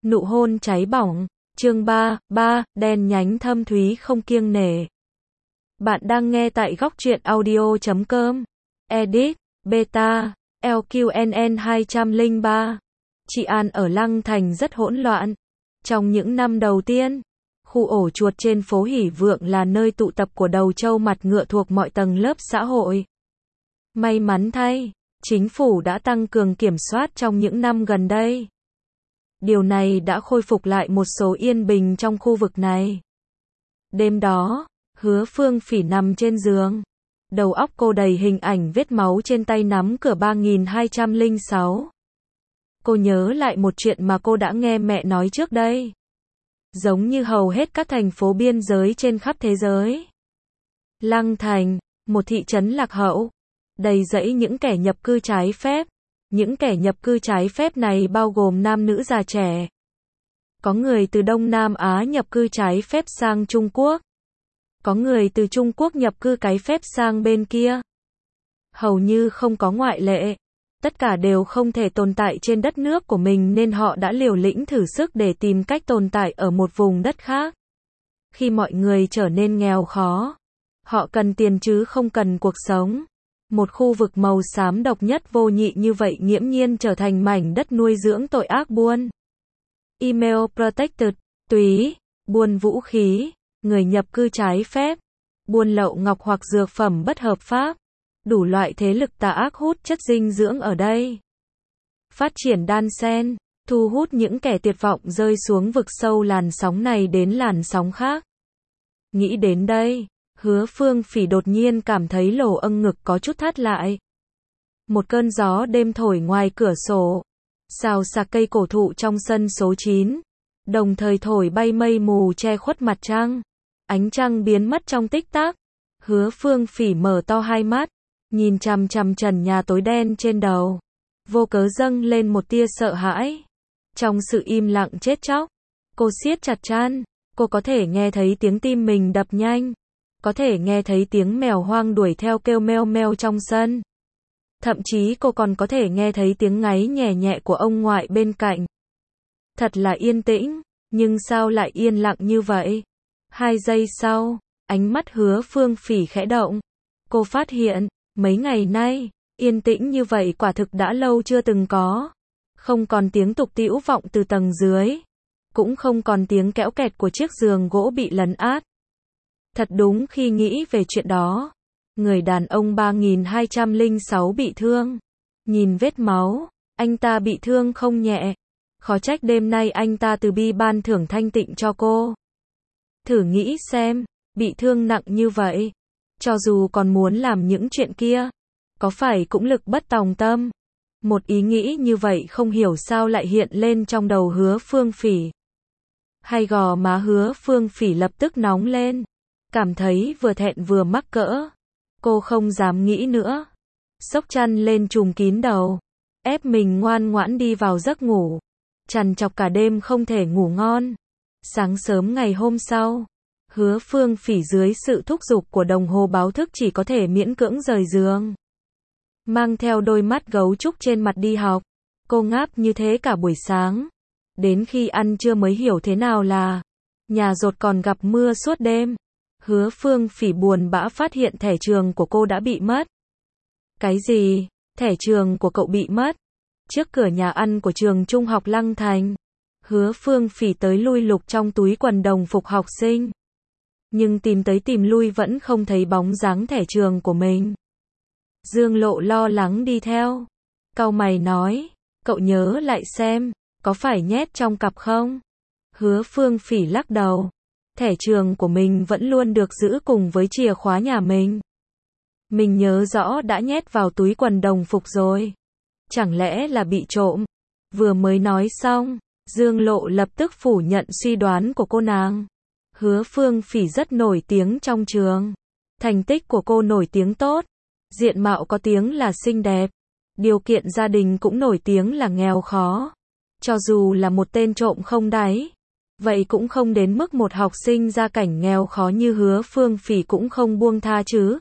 Nụ hôn cháy bỏng, chương 3, đen nhánh thâm thúy không kiêng nể. Bạn đang nghe tại góc truyện audio.com. Edit, Beta, LQNN 203. Chị An ở Lăng Thành rất hỗn loạn. Trong những năm đầu tiên, khu ổ chuột trên phố Hỉ Vượng là nơi tụ tập của đầu trâu mặt ngựa thuộc mọi tầng lớp xã hội. May mắn thay, chính phủ đã tăng cường kiểm soát trong những năm gần đây. Điều này đã khôi phục lại một số yên bình trong khu vực này. Đêm đó, Hứa Phương Phỉ nằm trên giường. Đầu óc cô đầy hình ảnh vết máu trên tay nắm cửa 3206. Cô nhớ lại một chuyện mà cô đã nghe mẹ nói trước đây. Giống như hầu hết các thành phố biên giới trên khắp thế giới, Lăng Thành, một thị trấn lạc hậu, đầy rẫy những kẻ nhập cư trái phép. Những kẻ nhập cư trái phép này bao gồm nam nữ già trẻ. Có người từ Đông Nam Á nhập cư trái phép sang Trung Quốc. Có người từ Trung Quốc nhập cư trái phép sang bên kia. Hầu như không có ngoại lệ. Tất cả đều không thể tồn tại trên đất nước của mình nên họ đã liều lĩnh thử sức để tìm cách tồn tại ở một vùng đất khác. Khi mọi người trở nên nghèo khó, họ cần tiền chứ không cần cuộc sống. Một khu vực màu xám độc nhất vô nhị như vậy nghiễm nhiên trở thành mảnh đất nuôi dưỡng tội ác buôn email protected, túy, buôn vũ khí, người nhập cư trái phép, buôn lậu ngọc hoặc dược phẩm bất hợp pháp. Đủ loại thế lực tà ác hút chất dinh dưỡng ở đây. Phát triển đan xen, thu hút những kẻ tuyệt vọng rơi xuống vực sâu làn sóng này đến làn sóng khác. Nghĩ đến đây, Hứa Phương Phỉ đột nhiên cảm thấy lỗ âng ngực có chút thắt lại. Một cơn gió đêm thổi ngoài cửa sổ, xào xạc cây cổ thụ trong sân số 9, đồng thời thổi bay mây mù che khuất mặt trăng. Ánh trăng biến mất trong tích tắc. Hứa Phương Phỉ mở to hai mắt, nhìn chằm chằm trần nhà tối đen trên đầu. Vô cớ dâng lên một tia sợ hãi. Trong sự im lặng chết chóc, cô siết chặt trán. Cô có thể nghe thấy tiếng tim mình đập nhanh. Có thể nghe thấy tiếng mèo hoang đuổi theo kêu meo meo trong sân. Thậm chí cô còn có thể nghe thấy tiếng ngáy nhẹ nhẹ của ông ngoại bên cạnh. Thật là yên tĩnh, nhưng sao lại yên lặng như vậy? 2 giây sau, ánh mắt Hứa Phương Phỉ khẽ động. Cô phát hiện, mấy ngày nay, yên tĩnh như vậy quả thực đã lâu chưa từng có. Không còn tiếng tục tĩu vọng từ tầng dưới. Cũng không còn tiếng kéo kẹt của chiếc giường gỗ bị lấn át. Thật đúng khi nghĩ về chuyện đó. Người đàn ông 3206 bị thương. Nhìn vết máu, anh ta bị thương không nhẹ. Khó trách đêm nay anh ta từ bi ban thưởng thanh tịnh cho cô. Thử nghĩ xem, bị thương nặng như vậy, cho dù còn muốn làm những chuyện kia, có phải cũng lực bất tòng tâm? Một ý nghĩ như vậy không hiểu sao lại hiện lên trong đầu Hứa Phương Phỉ. Hai gò má Hứa Phương Phỉ lập tức nóng lên. Cảm thấy vừa thẹn vừa mắc cỡ. Cô không dám nghĩ nữa. Xốc chăn lên trùm kín đầu. Ép mình ngoan ngoãn đi vào giấc ngủ. Trằn trọc cả đêm không thể ngủ ngon. Sáng sớm ngày hôm sau, Hứa Phương Phỉ dưới sự thúc giục của đồng hồ báo thức chỉ có thể miễn cưỡng rời giường. Mang theo đôi mắt gấu trúc trên mặt đi học. Cô ngáp như thế cả buổi sáng. Đến khi ăn trưa mới hiểu thế nào là nhà dột còn gặp mưa suốt đêm. Hứa Phương Phỉ buồn bã phát hiện thẻ trường của cô đã bị mất. Cái gì? Thẻ trường của cậu bị mất? Trước cửa nhà ăn của trường trung học Lăng Thành, Hứa Phương Phỉ tới lui lục trong túi quần đồng phục học sinh. Nhưng tìm tới tìm lui vẫn không thấy bóng dáng thẻ trường của mình. Dương Lộ lo lắng đi theo. Cau mày nói, cậu nhớ lại xem, có phải nhét trong cặp không? Hứa Phương Phỉ lắc đầu. Thẻ trường của mình vẫn luôn được giữ cùng với chìa khóa nhà mình. Mình nhớ rõ đã nhét vào túi quần đồng phục rồi. Chẳng lẽ là bị trộm? Vừa mới nói xong, Dương Lộ lập tức phủ nhận suy đoán của cô nàng. Hứa Phương Phỉ rất nổi tiếng trong trường. Thành tích của cô nổi tiếng tốt. Diện mạo có tiếng là xinh đẹp. Điều kiện gia đình cũng nổi tiếng là nghèo khó. Cho dù là một tên trộm không đáy, vậy cũng không đến mức một học sinh gia cảnh nghèo khó như Hứa Phương Phỉ cũng không buông tha chứ.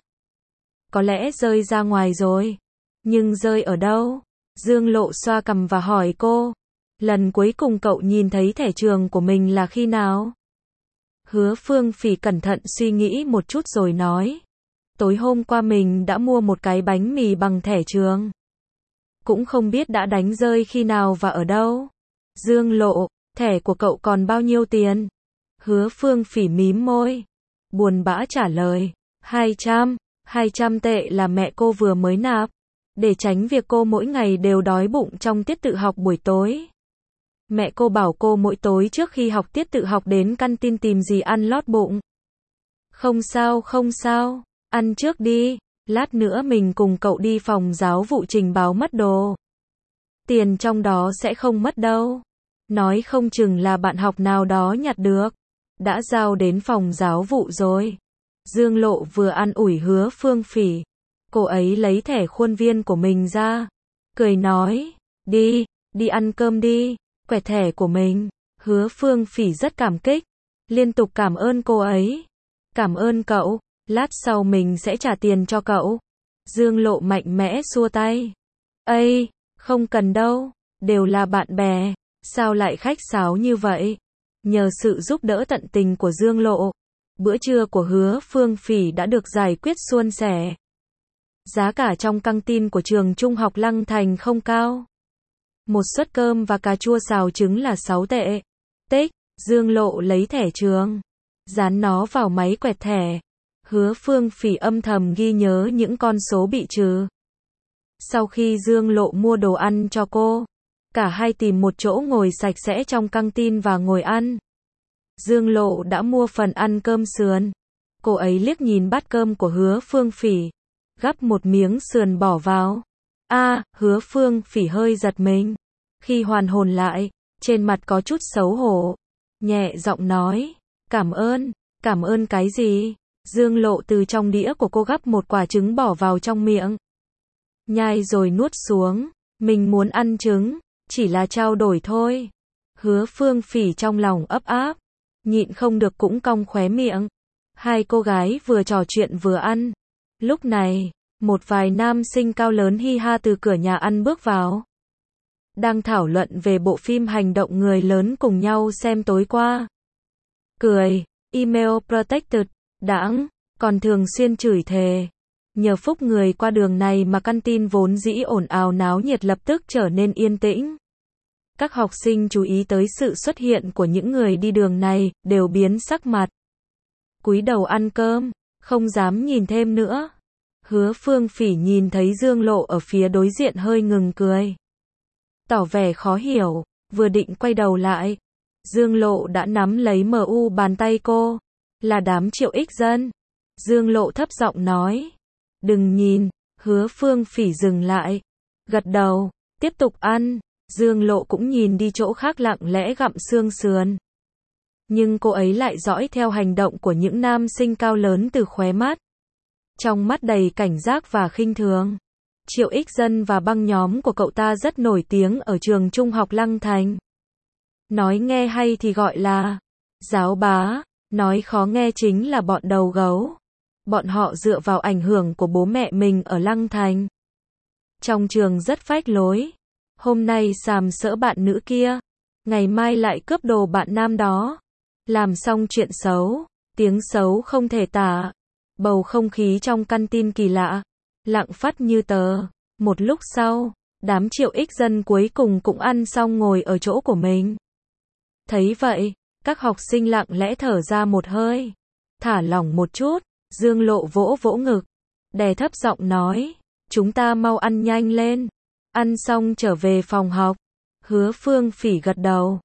Có lẽ rơi ra ngoài rồi. Nhưng rơi ở đâu? Dương Lộ xoa cằm và hỏi cô. Lần cuối cùng cậu nhìn thấy thẻ trường của mình là khi nào? Hứa Phương Phỉ cẩn thận suy nghĩ một chút rồi nói. Tối hôm qua mình đã mua một cái bánh mì bằng thẻ trường. Cũng không biết đã đánh rơi khi nào và ở đâu. Dương Lộ, thẻ của cậu còn bao nhiêu tiền? Hứa Phương Phỉ mím môi. Buồn bã trả lời. 200 tệ là mẹ cô vừa mới nạp. Để tránh việc cô mỗi ngày đều đói bụng trong tiết tự học buổi tối. Mẹ cô bảo cô mỗi tối trước khi học tiết tự học đến căn tin tìm gì ăn lót bụng. Không sao, ăn trước đi, lát nữa mình cùng cậu đi phòng giáo vụ trình báo mất đồ. Tiền trong đó sẽ không mất đâu. Nói không chừng là bạn học nào đó nhặt được. Đã giao đến phòng giáo vụ rồi. Dương Lộ vừa an ủi Hứa Phương Phỉ. Cô ấy lấy thẻ khuôn viên của mình ra. Cười nói, đi ăn cơm đi, quẹt thẻ của mình. Hứa Phương Phỉ rất cảm kích. Liên tục cảm ơn cô ấy. Cảm ơn cậu, lát sau mình sẽ trả tiền cho cậu. Dương Lộ mạnh mẽ xua tay. Ây, không cần đâu, đều là bạn bè, sao lại khách sáo như vậy? Nhờ sự giúp đỡ tận tình của Dương Lộ, bữa trưa của Hứa Phương Phỉ đã được giải quyết suôn sẻ. Giá cả trong căng tin của trường trung học Lăng Thành không cao. Một suất cơm và cà chua xào trứng là 6 tệ. Tích, Dương Lộ lấy thẻ trường, dán nó vào máy quẹt thẻ. Hứa Phương Phỉ âm thầm ghi nhớ những con số bị trừ. Sau khi Dương Lộ mua đồ ăn cho cô, cả hai tìm một chỗ ngồi sạch sẽ trong căng tin và ngồi ăn. Dương Lộ đã mua phần ăn cơm sườn. Cô ấy liếc nhìn bát cơm của Hứa Phương Phỉ, gắp một miếng sườn bỏ vào. Hứa Phương Phỉ hơi giật mình. Khi hoàn hồn lại, trên mặt có chút xấu hổ. Nhẹ giọng nói, cảm ơn cái gì? Dương Lộ từ trong đĩa của cô gắp một quả trứng bỏ vào trong miệng. Nhai rồi nuốt xuống, mình muốn ăn trứng, chỉ là trao đổi thôi. Hứa Phương Phỉ trong lòng ấp áp, nhịn không được cũng cong khóe miệng. Hai cô gái vừa trò chuyện vừa ăn. Lúc này, một vài nam sinh cao lớn hi ha từ cửa nhà ăn bước vào. Đang thảo luận về bộ phim hành động người lớn cùng nhau xem tối qua. Cười, email protected, đãng, còn thường xuyên chửi thề. Nhờ phúc người qua đường này mà căn tin vốn dĩ ồn ào náo nhiệt lập tức trở nên yên tĩnh. Các học sinh chú ý tới sự xuất hiện của những người đi đường này, đều biến sắc mặt. Cúi đầu ăn cơm, không dám nhìn thêm nữa. Hứa Phương Phỉ nhìn thấy Dương Lộ ở phía đối diện hơi ngừng cười. Tỏ vẻ khó hiểu, vừa định quay đầu lại. Dương Lộ đã nắm lấy MU bàn tay cô. Là đám Triệu Ích Dân. Dương Lộ thấp giọng nói. Đừng nhìn, Hứa Phương Phỉ dừng lại. Gật đầu, tiếp tục ăn. Dương Lộ cũng nhìn đi chỗ khác lặng lẽ gặm xương sườn. Nhưng cô ấy lại dõi theo hành động của những nam sinh cao lớn từ khóe mắt. Trong mắt đầy cảnh giác và khinh thường. Triệu Ích Dân và băng nhóm của cậu ta rất nổi tiếng ở trường trung học Lăng Thành. Nói nghe hay thì gọi là giáo bá, nói khó nghe chính là bọn đầu gấu. Bọn họ dựa vào ảnh hưởng của bố mẹ mình ở Lăng Thành. Trong trường rất phách lối. Hôm nay sàm sỡ bạn nữ kia, ngày mai lại cướp đồ bạn nam đó. Làm xong chuyện xấu, tiếng xấu không thể tả. Bầu không khí trong căn tin kỳ lạ, lặng phắt như tờ. Một lúc sau, đám Triệu Ích Dân cuối cùng cũng ăn xong ngồi ở chỗ của mình. Thấy vậy, các học sinh lặng lẽ thở ra một hơi, thả lỏng một chút. Dương Lộ vỗ vỗ ngực, đè thấp giọng nói, chúng ta mau ăn nhanh lên. Ăn xong trở về phòng học. Hứa Phương Phỉ gật đầu.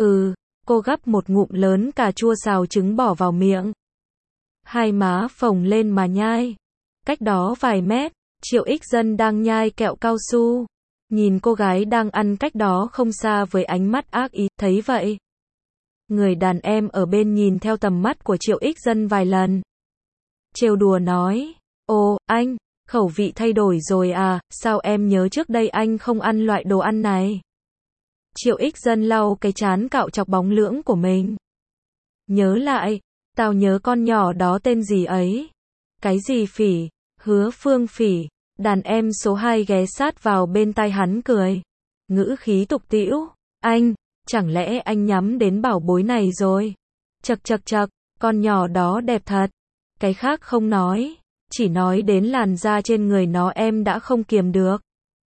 Cô gắp một ngụm lớn cà chua xào trứng bỏ vào miệng. Hai má phồng lên mà nhai. Cách đó vài mét, Triệu Ích Dân đang nhai kẹo cao su. Nhìn cô gái đang ăn cách đó không xa với ánh mắt ác ý, thấy vậy. Người đàn em ở bên nhìn theo tầm mắt của Triệu Ích Dân vài lần. Trêu đùa nói, ồ, anh, khẩu vị thay đổi rồi à, sao em nhớ trước đây anh không ăn loại đồ ăn này? Triệu Ích Dân lau cái trán cạo chọc bóng lưỡng của mình. Nhớ lại, tao nhớ con nhỏ đó tên gì ấy? Cái gì Phỉ? Hứa Phương Phỉ. Đàn em số 2 ghé sát vào bên tai hắn cười. Ngữ khí tục tĩu. Anh, chẳng lẽ anh nhắm đến bảo bối này rồi? Chậc chậc chậc, con nhỏ đó đẹp thật. Cái khác không nói, chỉ nói đến làn da trên người nó em đã không kiềm được.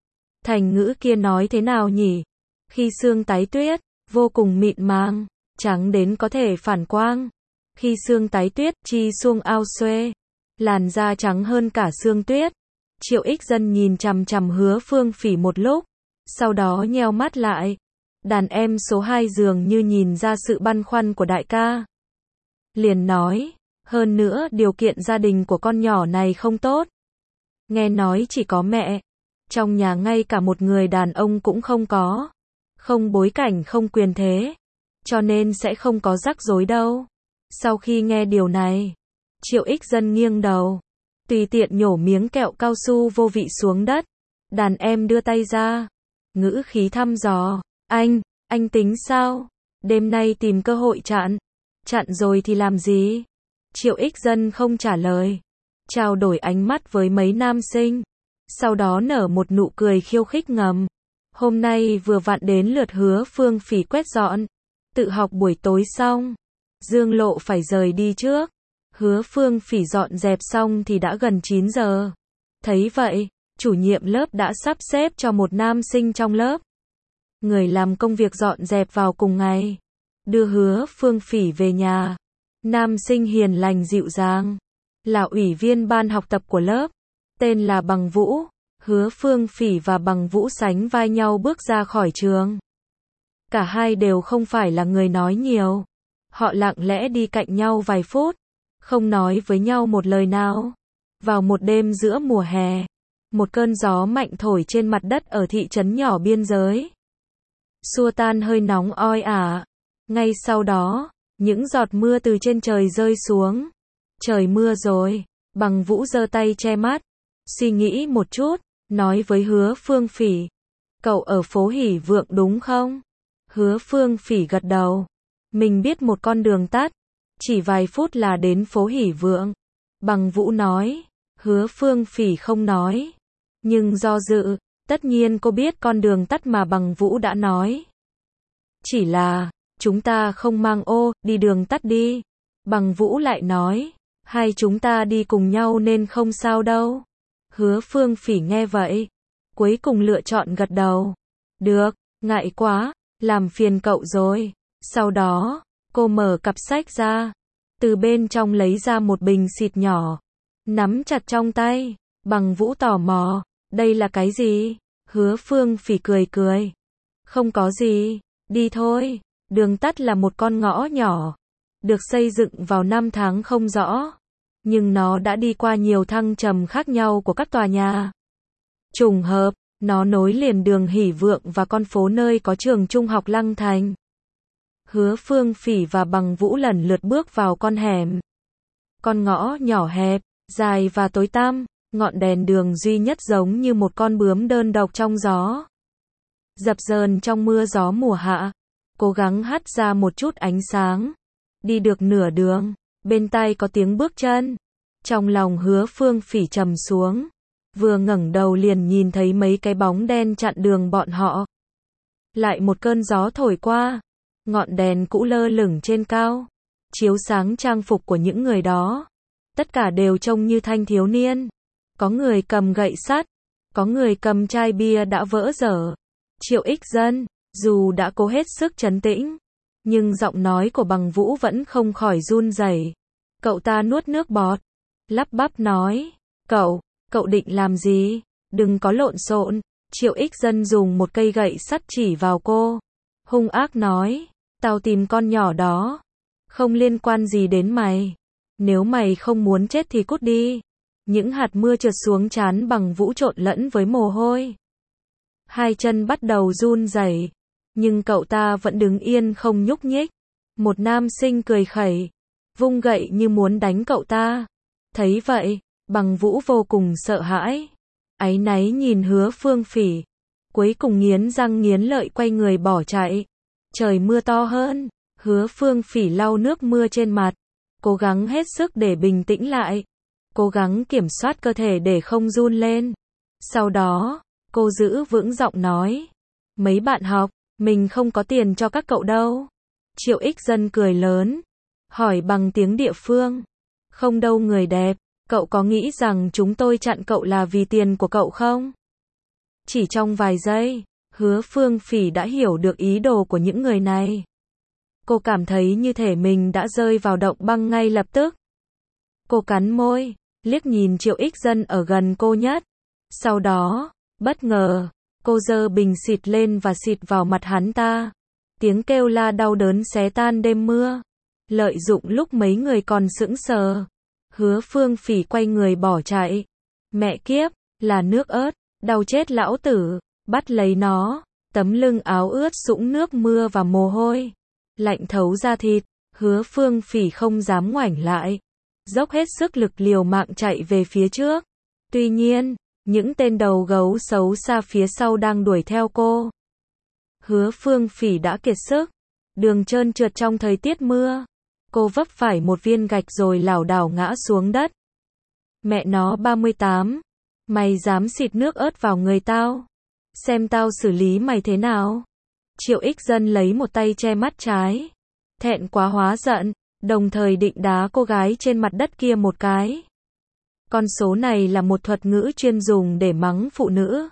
Thành ngữ kia nói thế nào nhỉ? Khi sương tái tuyết, vô cùng mịn màng, trắng đến có thể phản quang. Khi sương tái tuyết, chi xuông ao xuê, làn da trắng hơn cả sương tuyết. Triệu Ích Dân nhìn chằm chằm Hứa Phương Phỉ một lúc, sau đó nheo mắt lại. Đàn em số 2 dường như nhìn ra sự băn khoăn của đại ca. Liền nói, hơn nữa điều kiện gia đình của con nhỏ này không tốt. Nghe nói chỉ có mẹ, trong nhà ngay cả một người đàn ông cũng không có. Không bối cảnh không quyền thế, cho nên sẽ không có rắc rối đâu. Sau khi nghe điều này, Triệu Ích Dân nghiêng đầu, tùy tiện nhổ miếng kẹo cao su vô vị xuống đất. Đàn em đưa tay ra, ngữ khí thăm dò, anh tính sao? Đêm nay tìm cơ hội chặn. Chặn rồi thì làm gì? Triệu Ích Dân không trả lời, trao đổi ánh mắt với mấy nam sinh, sau đó nở một nụ cười khiêu khích ngầm. Hôm nay vừa vặn đến lượt Hứa Phương Phỉ quét dọn, tự học buổi tối xong, Dương Lộ phải rời đi trước. Hứa Phương Phỉ dọn dẹp xong thì đã gần 9 giờ. Thấy vậy, chủ nhiệm lớp đã sắp xếp cho một nam sinh trong lớp, người làm công việc dọn dẹp vào cùng ngày, đưa Hứa Phương Phỉ về nhà. Nam sinh hiền lành dịu dàng, là ủy viên ban học tập của lớp, tên là Bằng Vũ. Hứa Phương Phỉ và Bằng Vũ sánh vai nhau bước ra khỏi trường. Cả hai đều không phải là người nói nhiều. Họ lặng lẽ đi cạnh nhau vài phút, không nói với nhau một lời nào. Vào một đêm giữa mùa hè, một cơn gió mạnh thổi trên mặt đất ở thị trấn nhỏ biên giới, xua tan hơi nóng oi ả. Ngay sau đó, những giọt mưa từ trên trời rơi xuống. Trời mưa rồi. Bằng Vũ giơ tay che mắt, suy nghĩ một chút, nói với Hứa Phương Phỉ, cậu ở phố Hỉ Vượng đúng không? Hứa Phương Phỉ gật đầu. Mình biết một con đường tắt, chỉ vài phút là đến phố Hỉ Vượng. Bằng Vũ nói. Hứa Phương Phỉ không nói, nhưng do dự. Tất nhiên cô biết con đường tắt mà Bằng Vũ đã nói. Chỉ là, chúng ta không mang ô, đi đường tắt đi. Bằng Vũ lại nói, hai chúng ta đi cùng nhau nên không sao đâu. Hứa Phương Phỉ nghe vậy, cuối cùng lựa chọn gật đầu. Được, ngại quá, làm phiền cậu rồi. Sau đó, cô mở cặp sách ra, từ bên trong lấy ra một bình xịt nhỏ, nắm chặt trong tay. Bằng Vũ tò mò, đây là cái gì? Hứa Phương Phỉ cười cười, không có gì, đi thôi. Đường tắt là một con ngõ nhỏ, được xây dựng vào năm tháng không rõ, nhưng nó đã đi qua nhiều thăng trầm khác nhau của các tòa nhà. Trùng hợp, nó nối liền đường Hỉ Vượng và con phố nơi có trường trung học Lăng Thành. Hứa Phương Phỉ và Bằng Vũ lần lượt bước vào con hẻm. Con ngõ nhỏ hẹp, dài và tối tăm, ngọn đèn đường duy nhất giống như một con bướm đơn độc trong gió. Dập dờn trong mưa gió mùa hạ, cố gắng hắt ra một chút ánh sáng. Đi được nửa đường, bên tai có tiếng bước chân. Trong lòng Hứa Phương Phỉ trầm xuống, vừa ngẩng đầu liền nhìn thấy mấy cái bóng đen chặn đường bọn họ. Lại một cơn gió thổi qua, ngọn đèn cũ lơ lửng trên cao, chiếu sáng trang phục của những người đó. Tất cả đều trông như thanh thiếu niên. Có người cầm gậy sắt, có người cầm chai bia đã vỡ dở. Triệu Ích Dân, dù đã cố hết sức trấn tĩnh, nhưng giọng nói của Bằng Vũ vẫn không khỏi run rẩy. Cậu ta nuốt nước bọt, lắp bắp nói, cậu định làm gì? Đừng có lộn xộn. Triệu Ích Dân dùng một cây gậy sắt chỉ vào cô, hung ác nói, tao tìm con nhỏ đó, không liên quan gì đến mày. Nếu mày không muốn chết thì cút đi. Những hạt mưa trượt xuống trán Bằng Vũ trộn lẫn với mồ hôi. Hai chân bắt đầu run rẩy, nhưng cậu ta vẫn đứng yên không nhúc nhích. Một nam sinh cười khẩy, vung gậy như muốn đánh cậu ta. Thấy vậy, Bằng Vũ vô cùng sợ hãi, áy náy nhìn Hứa Phương Phỉ, cuối cùng nghiến răng nghiến lợi quay người bỏ chạy. Trời mưa to hơn, Hứa Phương Phỉ lau nước mưa trên mặt, cố gắng hết sức để bình tĩnh lại, cố gắng kiểm soát cơ thể để không run lên. Sau đó, cô giữ vững giọng nói, mấy bạn học, Mình không có tiền cho các cậu đâu. Triệu Ích Dân cười lớn, hỏi bằng tiếng địa phương. Không đâu người đẹp, cậu có nghĩ rằng chúng tôi chặn cậu là vì tiền của cậu không? Chỉ trong vài giây, Hứa Phương Phỉ đã hiểu được ý đồ của những người này. Cô cảm thấy như thể mình đã rơi vào động băng ngay lập tức. Cô cắn môi, liếc nhìn Triệu Ích Dân ở gần cô nhất. Sau đó, bất ngờ, cô giơ bình xịt lên và xịt vào mặt hắn ta. Tiếng kêu la đau đớn xé tan đêm mưa. Lợi dụng lúc mấy người còn sững sờ, Hứa Phương Phỉ quay người bỏ chạy. Mẹ kiếp, là nước ớt, đau chết lão tử, bắt lấy nó. Tấm lưng áo ướt sũng nước mưa và mồ hôi, lạnh thấu da thịt. Hứa Phương Phỉ không dám ngoảnh lại, dốc hết sức lực liều mạng chạy về phía trước. Tuy nhiên, những tên đầu gấu xấu xa phía sau đang đuổi theo cô. Hứa Phương Phỉ đã kiệt sức, đường trơn trượt trong thời tiết mưa. Cô vấp phải một viên gạch rồi lảo đảo ngã xuống đất. Mẹ nó 38, mày dám xịt nước ớt vào người tao? Xem tao xử lý mày thế nào? Triệu Ích Dân lấy một tay che mắt trái. Thẹn quá hóa giận, đồng thời định đá cô gái trên mặt đất kia một cái. Con số này là một thuật ngữ chuyên dùng để mắng phụ nữ.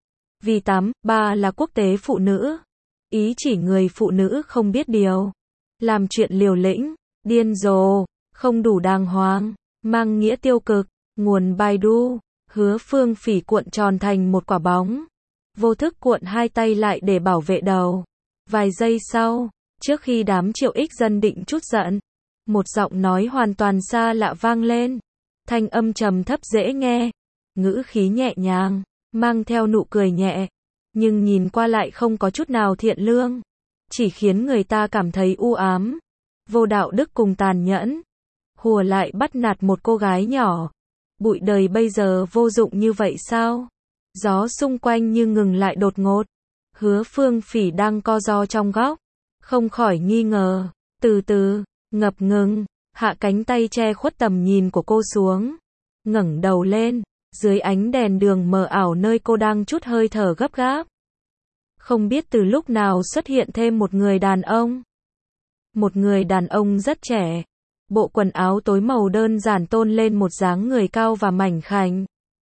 Vì 83 là quốc tế phụ nữ. Ý chỉ người phụ nữ không biết điều, làm chuyện liều lĩnh, điên rồ, không đủ đàng hoàng, mang nghĩa tiêu cực. Nguồn Baidu. Hứa Phương Phỉ cuộn tròn thành một quả bóng, vô thức cuộn hai tay lại để bảo vệ đầu. Vài giây sau, trước khi đám Triệu Ích Dân định trút giận, một giọng nói hoàn toàn xa lạ vang lên. Thanh âm trầm thấp dễ nghe, ngữ khí nhẹ nhàng, mang theo nụ cười nhẹ, nhưng nhìn qua lại không có chút nào thiện lương, chỉ khiến người ta cảm thấy u ám, vô đạo đức cùng tàn nhẫn. Hùa lại bắt nạt một cô gái nhỏ. Bụi đời bây giờ vô dụng như vậy sao? Gió xung quanh như ngừng lại đột ngột. Hứa Phương Phỉ đang co ro trong góc, không khỏi nghi ngờ, từ từ, ngập ngừng, hạ cánh tay che khuất tầm nhìn của cô xuống, ngẩng đầu lên, dưới ánh đèn đường mờ ảo nơi cô đang trút hơi thở gấp gáp. Không biết từ lúc nào xuất hiện thêm một người đàn ông. Một người đàn ông rất trẻ, bộ quần áo tối màu đơn giản tôn lên một dáng người cao và mảnh khảnh.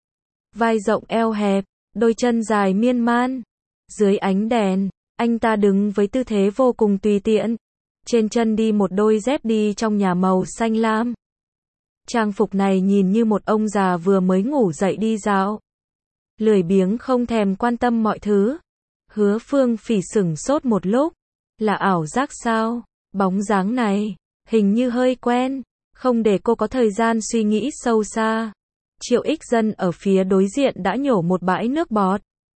Vai rộng eo hẹp, đôi chân dài miên man. Dưới ánh đèn, anh ta đứng với tư thế vô cùng tùy tiện. Trên chân đi một đôi dép đi trong nhà màu xanh lam. Trang phục này nhìn như một ông già vừa mới ngủ dậy đi dạo. Lười biếng không thèm quan tâm mọi thứ. Hứa Phương Phỉ sửng sốt một lúc. Là ảo giác sao? Bóng dáng này, hình như hơi quen. Không để cô có thời gian suy nghĩ sâu xa. Triệu Ích Dân ở phía đối diện đã nhổ một bãi nước bọt.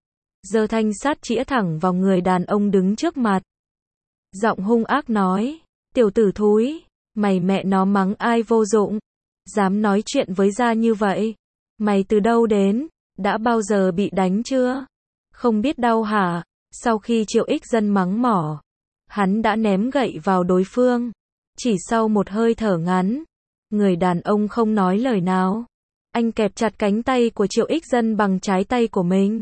Giơ thanh sắt chĩa thẳng vào người đàn ông đứng trước mặt. Giọng hung ác nói, tiểu tử thúi, mày mẹ nó mắng ai vô dụng, dám nói chuyện với gia như vậy, mày từ đâu đến, đã bao giờ bị đánh chưa, không biết đau hả? Sau khi Triệu Ích Dân mắng mỏ, hắn đã ném gậy vào đối phương. Chỉ sau một hơi thở ngắn, người đàn ông không nói lời nào, anh kẹp chặt cánh tay của Triệu Ích Dân bằng trái tay của mình.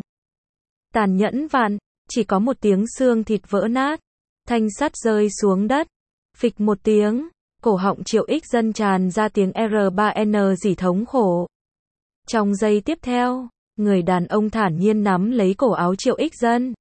Tàn nhẫn vạn, chỉ có một tiếng xương thịt vỡ nát. Thanh sắt rơi xuống đất. Phịch một tiếng, cổ họng Triệu Ích Dân tràn ra tiếng R3N rỉ thống khổ. Trong giây tiếp theo, người đàn ông thản nhiên nắm lấy cổ áo Triệu Ích Dân.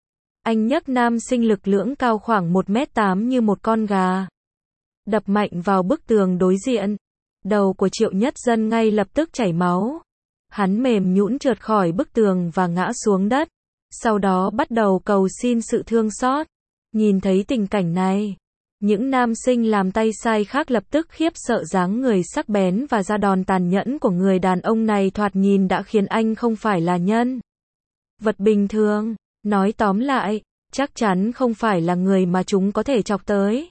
Anh nhấc nam sinh lực lưỡng cao khoảng 1m8 như một con gà, đập mạnh vào bức tường đối diện. Đầu của Triệu Nhất Dân ngay lập tức chảy máu. Hắn mềm nhũn trượt khỏi bức tường và ngã xuống đất. Sau đó bắt đầu cầu xin sự thương xót. Nhìn thấy tình cảnh này, những nam sinh làm tay sai khác lập tức khiếp sợ dáng người sắc bén và ra đòn tàn nhẫn của người đàn ông này thoạt nhìn đã khiến anh không phải là nhân vật bình thường. Nói tóm lại, chắc chắn không phải là người mà chúng có thể chọc tới.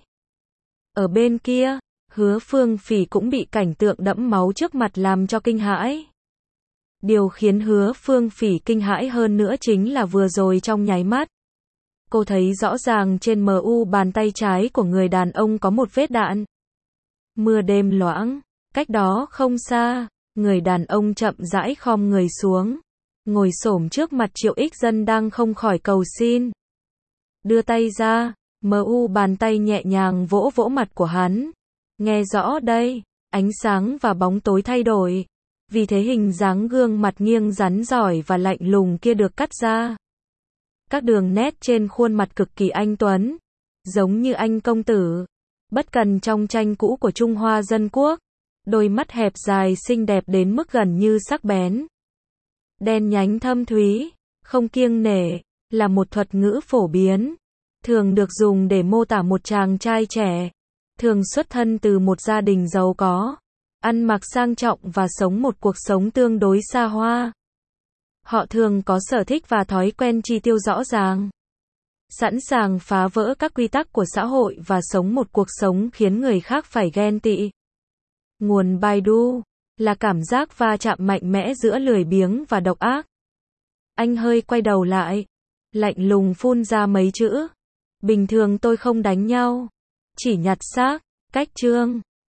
Ở bên kia, Hứa Phương Phỉ cũng bị cảnh tượng đẫm máu trước mặt làm cho kinh hãi. Điều khiến Hứa Phương Phỉ kinh hãi hơn nữa chính là vừa rồi trong nháy mắt, cô thấy rõ ràng trên mu bàn tay trái của người đàn ông có một vết đạn. Mưa đêm loãng, cách đó không xa, người đàn ông chậm rãi khom người xuống, ngồi xổm trước mặt Triệu Ích Dân đang không khỏi cầu xin. đưa tay ra, bàn tay nhẹ nhàng vỗ vỗ mặt của hắn. Nghe rõ đây, ánh sáng và bóng tối thay đổi. Vì thế hình dáng gương mặt nghiêng rắn giỏi và lạnh lùng kia được cắt ra. Các đường nét trên khuôn mặt cực kỳ anh tuấn, giống như anh công tử bất cần trong tranh cũ của Trung Hoa Dân Quốc. Đôi mắt hẹp dài xinh đẹp đến mức gần như sắc bén. Đen nhánh thâm thúy, không kiêng nể, là một thuật ngữ phổ biến, thường được dùng để mô tả một chàng trai trẻ, thường xuất thân từ một gia đình giàu có, ăn mặc sang trọng và sống một cuộc sống tương đối xa hoa. Họ thường có sở thích và thói quen chi tiêu rõ ràng, sẵn sàng phá vỡ các quy tắc của xã hội và sống một cuộc sống khiến người khác phải ghen tị. Nguồn Baidu là cảm giác va chạm mạnh mẽ giữa lười biếng và độc ác. Anh hơi quay đầu lại, lạnh lùng phun ra mấy chữ. Bình thường tôi không đánh nhau, chỉ nhặt xác. Cách chương